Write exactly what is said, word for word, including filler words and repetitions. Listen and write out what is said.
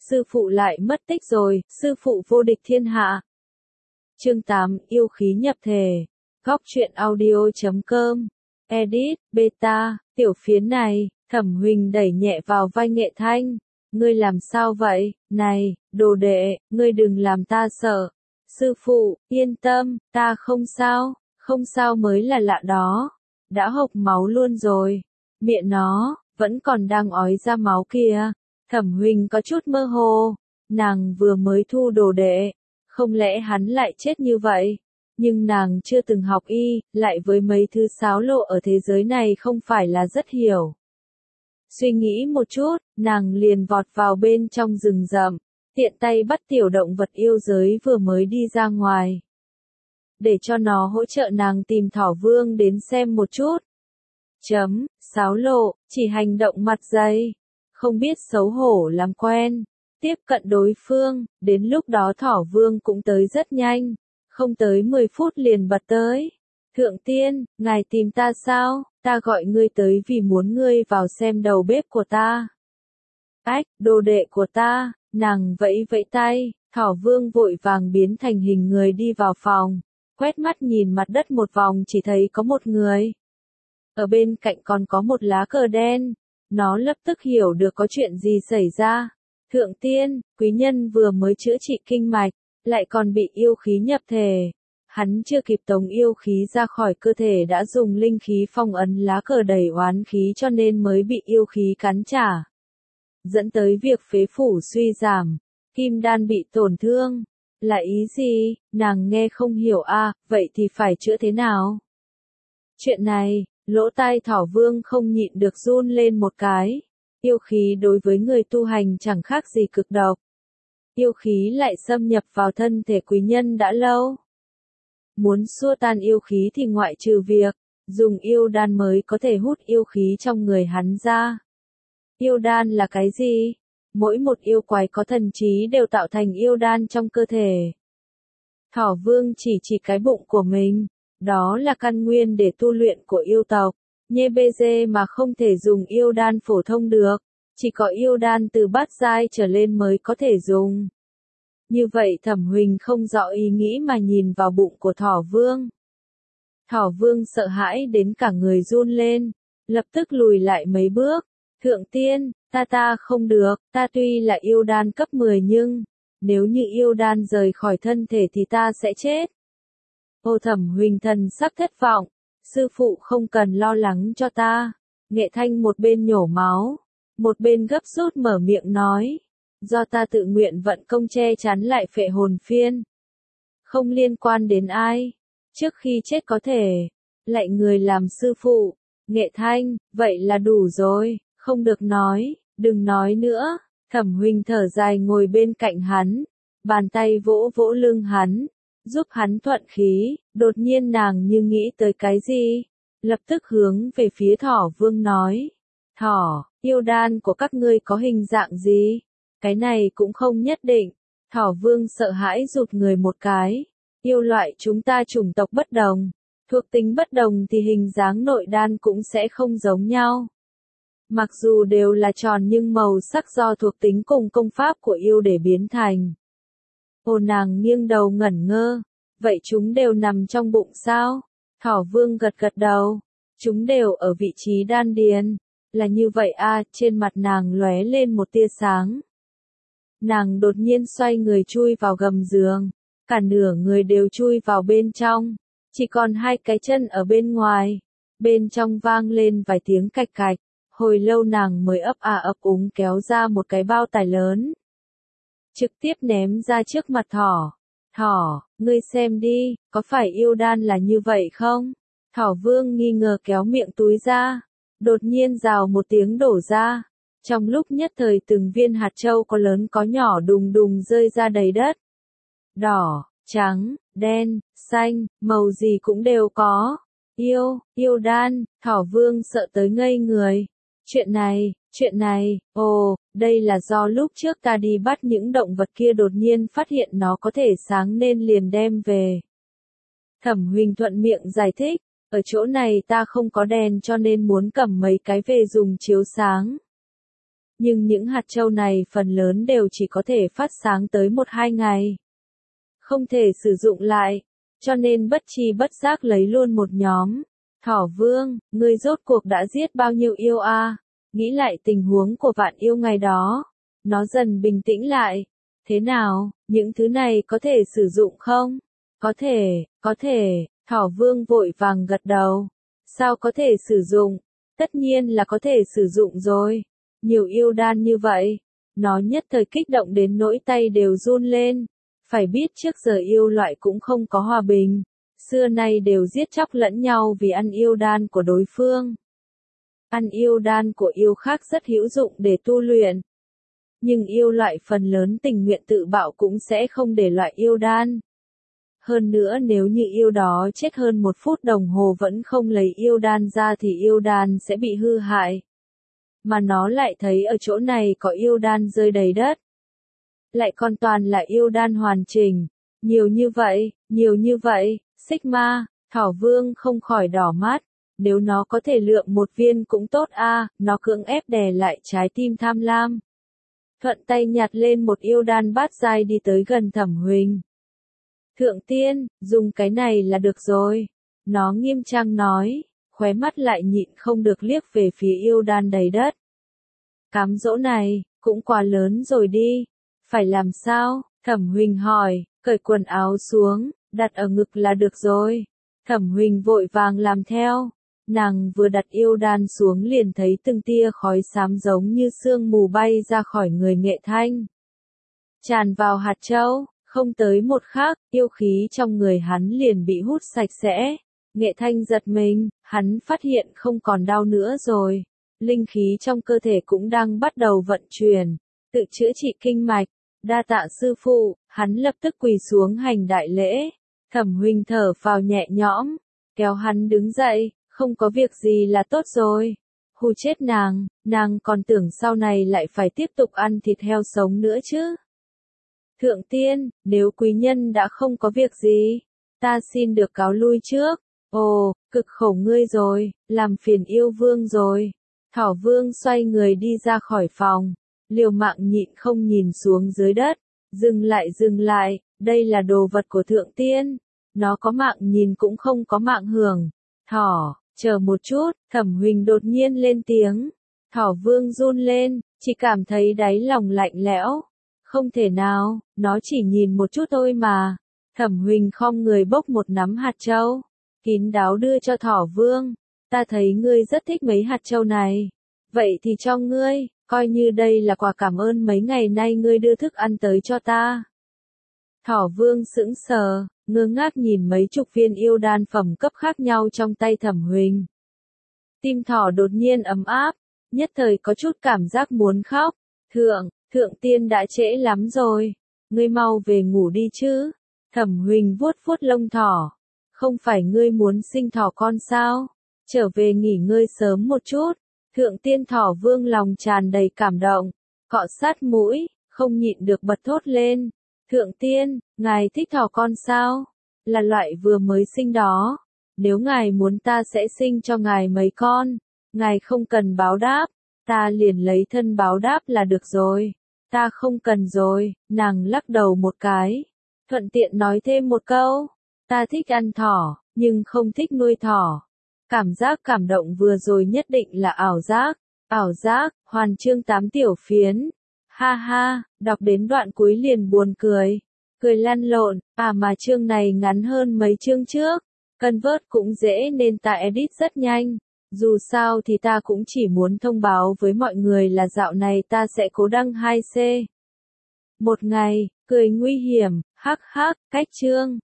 sư phụ lại mất tích rồi, sư phụ vô địch thiên hạ. Chương tám, yêu khí nhập thể. Góc truyện audio chấm com. Edit, beta, tiểu phiến này, Thẩm Huỳnh đẩy nhẹ vào vai Nghệ Thanh. Ngươi làm sao vậy? Này, đồ đệ, ngươi đừng làm ta sợ. Sư phụ, yên tâm, ta không sao, không sao mới là lạ đó. Đã hộc máu luôn rồi. Miệng nó, vẫn còn đang ói ra máu kìa. Thẩm Huỳnh có chút mơ hồ. Nàng vừa mới thu đồ đệ. Không lẽ hắn lại chết như vậy? Nhưng nàng chưa từng học y, lại với mấy thứ xáo lộ ở thế giới này không phải là rất hiểu. Suy nghĩ một chút, nàng liền vọt vào bên trong rừng rậm, tiện tay bắt tiểu động vật yêu giới vừa mới đi ra ngoài. Để cho nó hỗ trợ nàng tìm Thỏ Vương đến xem một chút. Chấm, xáo lộ, chỉ hành động mặt dày. Không biết xấu hổ làm quen. Tiếp cận đối phương, đến lúc đó Thỏ Vương cũng tới rất nhanh. Không tới mười phút liền bật tới. Thượng tiên, ngài tìm ta sao? Ta gọi ngươi tới vì muốn ngươi vào xem đầu bếp của ta. Ách, đồ đệ của ta, nàng vẫy vẫy tay, Thỏ Vương vội vàng biến thành hình người đi vào phòng. Quét mắt nhìn mặt đất một vòng chỉ thấy có một người. Ở bên cạnh còn có một lá cờ đen. Nó lập tức hiểu được có chuyện gì xảy ra. Thượng tiên, quý nhân vừa mới chữa trị kinh mạch, lại còn bị yêu khí nhập thể. Hắn chưa kịp tống yêu khí ra khỏi cơ thể đã dùng linh khí phong ấn lá cờ đầy oán khí cho nên mới bị yêu khí cắn trả. Dẫn tới việc phế phủ suy giảm, kim đan bị tổn thương. Là ý gì? Nàng nghe không hiểu à, vậy thì phải chữa thế nào? Chuyện này, lỗ tai Thỏ Vương không nhịn được run lên một cái. Yêu khí đối với người tu hành chẳng khác gì cực độc. Yêu khí lại xâm nhập vào thân thể quý nhân đã lâu. Muốn xua tan yêu khí thì ngoại trừ việc dùng yêu đan mới có thể hút yêu khí trong người hắn ra. Yêu đan là cái gì? Mỗi một yêu quái có thần trí đều tạo thành yêu đan trong cơ thể. Thỏ Vương chỉ chỉ cái bụng của mình, đó là căn nguyên để tu luyện của yêu tộc. Nhê bê dê mà không thể dùng yêu đan phổ thông được, chỉ có yêu đan từ bát giai trở lên mới có thể dùng. Như vậy Thẩm Huỳnh không rõ ý nghĩ mà nhìn vào bụng của Thỏ Vương. Thỏ Vương sợ hãi đến cả người run lên, lập tức lùi lại mấy bước. Thượng tiên, ta ta không được, ta tuy là yêu đan cấp mười nhưng, nếu như yêu đan rời khỏi thân thể thì ta sẽ chết. Ô Thẩm Huỳnh thần sắc thất vọng, sư phụ không cần lo lắng cho ta. Nghệ Thanh một bên nhổ máu, một bên gấp rút mở miệng nói. Do ta tự nguyện vận công che chắn lại phệ hồn phiên. Không liên quan đến ai. Trước khi chết có thể, lại người làm sư phụ. Nghệ Thanh, vậy là đủ rồi, không được nói, đừng nói nữa. Thẩm Huỳnh thở dài ngồi bên cạnh hắn, bàn tay vỗ vỗ lưng hắn, giúp hắn thuận khí. Đột nhiên nàng như nghĩ tới cái gì, lập tức hướng về phía Thỏ Vương nói. Thỏ, yêu đan của các ngươi có hình dạng gì? Cái này cũng không nhất định. Thỏ Vương sợ hãi rụt người một cái. Yêu loại chúng ta chủng tộc bất đồng. Thuộc tính bất đồng thì hình dáng nội đan cũng sẽ không giống nhau. Mặc dù đều là tròn nhưng màu sắc do thuộc tính cùng công pháp của yêu để biến thành. Hồ nàng nghiêng đầu ngẩn ngơ. Vậy chúng đều nằm trong bụng sao? Thỏ Vương gật gật đầu. Chúng đều ở vị trí đan điền. Là như vậy à, trên mặt nàng lóe lên một tia sáng. Nàng đột nhiên xoay người chui vào gầm giường, cả nửa người đều chui vào bên trong, chỉ còn hai cái chân ở bên ngoài. Bên trong vang lên vài tiếng cạch cạch, hồi lâu nàng mới ấp à ấp úng kéo ra một cái bao tải lớn. Trực tiếp ném ra trước mặt Thỏ. Thỏ, ngươi xem đi, có phải yêu đan là như vậy không? Thỏ Vương nghi ngờ kéo miệng túi ra, đột nhiên rào một tiếng đổ ra. Trong lúc nhất thời từng viên hạt châu có lớn có nhỏ đùng đùng rơi ra đầy đất. Đỏ, trắng, đen, xanh, màu gì cũng đều có. Yêu, yêu đan, Thỏ Vương sợ tới ngây người. Chuyện này, chuyện này, ồ, đây là do lúc trước ta đi bắt những động vật kia đột nhiên phát hiện nó có thể sáng nên liền đem về. Thẩm Huỳnh thuận miệng giải thích, ở chỗ này ta không có đèn cho nên muốn cầm mấy cái về dùng chiếu sáng. Nhưng những hạt châu này phần lớn đều chỉ có thể phát sáng tới một hai ngày. Không thể sử dụng lại, cho nên bất tri bất giác lấy luôn một nhóm. Thỏ Vương, ngươi rốt cuộc đã giết bao nhiêu yêu a? À? Nghĩ lại tình huống của Vạn Yêu ngày đó, nó dần bình tĩnh lại. Thế nào, những thứ này có thể sử dụng không? Có thể, có thể, Thỏ Vương vội vàng gật đầu. Sao có thể sử dụng? Tất nhiên là có thể sử dụng rồi. Nhiều yêu đan như vậy, nó nhất thời kích động đến nỗi tay đều run lên. Phải biết trước giờ yêu loại cũng không có hòa bình, xưa nay đều giết chóc lẫn nhau vì ăn yêu đan của đối phương. Ăn yêu đan của yêu khác rất hữu dụng để tu luyện. Nhưng yêu loại phần lớn tình nguyện tự bạo cũng sẽ không để loại yêu đan. Hơn nữa nếu như yêu đó chết hơn một phút đồng hồ vẫn không lấy yêu đan ra thì yêu đan sẽ bị hư hại. Mà nó lại thấy ở chỗ này có yêu đan rơi đầy đất. Lại còn toàn là yêu đan hoàn chỉnh. Nhiều như vậy, nhiều như vậy, Sigma, Thỏ Vương không khỏi đỏ mắt. Nếu nó có thể lượm một viên cũng tốt a, à, nó cưỡng ép đè lại trái tim tham lam. Thuận tay nhặt lên một yêu đan bát giai đi tới gần Thẩm Huỳnh. Thượng tiên, dùng cái này là được rồi. Nó nghiêm trang nói, khóe mắt lại nhịn không được liếc về phía yêu đan đầy đất. Cám dỗ này, cũng quá lớn rồi đi. Phải làm sao? Thẩm Huỳnh hỏi, cởi quần áo xuống, đặt ở ngực là được rồi. Thẩm Huỳnh vội vàng làm theo. Nàng vừa đặt yêu đan xuống liền thấy từng tia khói xám giống như sương mù bay ra khỏi người Nghệ Thanh. Tràn vào hạt châu, không tới một khắc, yêu khí trong người hắn liền bị hút sạch sẽ. Nghệ Thanh giật mình, hắn phát hiện không còn đau nữa rồi. Linh khí trong cơ thể cũng đang bắt đầu vận chuyển, tự chữa trị kinh mạch. Đa tạ sư phụ, hắn lập tức quỳ xuống hành đại lễ. Thẩm Huỳnh thở phào nhẹ nhõm, kéo hắn đứng dậy, không có việc gì là tốt rồi. Hù chết nàng, nàng còn tưởng sau này lại phải tiếp tục ăn thịt heo sống nữa chứ. Thượng tiên, nếu quý nhân đã không có việc gì, ta xin được cáo lui trước. Ồ, cực khổ ngươi rồi, làm phiền yêu vương rồi. Thỏ Vương xoay người đi ra khỏi phòng. Liều mạng nhịn không nhìn xuống dưới đất. Dừng lại dừng lại, đây là đồ vật của thượng tiên. Nó có mạng nhìn cũng không có mạng hưởng. Thỏ, chờ một chút, Thẩm Huỳnh đột nhiên lên tiếng. Thỏ Vương run lên, chỉ cảm thấy đáy lòng lạnh lẽo. Không thể nào, nó chỉ nhìn một chút thôi mà. Thẩm Huỳnh khom người bốc một nắm hạt châu, kín đáo đưa cho Thỏ Vương. Ta thấy ngươi rất thích mấy hạt châu này. Vậy thì cho ngươi, coi như đây là quà cảm ơn mấy ngày nay ngươi đưa thức ăn tới cho ta. Thỏ Vương sững sờ, ngơ ngác nhìn mấy chục viên yêu đan phẩm cấp khác nhau trong tay Thẩm Huỳnh. Tim thỏ đột nhiên ấm áp, nhất thời có chút cảm giác muốn khóc. Thượng, thượng tiên đã trễ lắm rồi, ngươi mau về ngủ đi chứ. Thẩm Huỳnh vuốt vuốt lông thỏ. Không phải ngươi muốn sinh thỏ con sao? Trở về nghỉ ngơi sớm một chút. Thượng tiên Thỏ Vương lòng tràn đầy cảm động, cọ sát mũi, không nhịn được bật thốt lên. Thượng tiên, ngài thích thỏ con sao? Là loại vừa mới sinh đó. Nếu ngài muốn ta sẽ sinh cho ngài mấy con, ngài không cần báo đáp, ta liền lấy thân báo đáp là được rồi. Ta không cần rồi, nàng lắc đầu một cái. Thuận tiện nói thêm một câu, ta thích ăn thỏ, nhưng không thích nuôi thỏ. Cảm giác cảm động vừa rồi nhất định là ảo giác. Ảo giác, hoàn chương tám tiểu phiến. Ha ha, đọc đến đoạn cuối liền buồn cười. Cười lăn lộn, à mà chương này ngắn hơn mấy chương trước. Convert cũng dễ nên ta edit rất nhanh. Dù sao thì ta cũng chỉ muốn thông báo với mọi người là dạo này ta sẽ cố đăng hai C. Một ngày, cười nguy hiểm, hắc hắc, cách chương.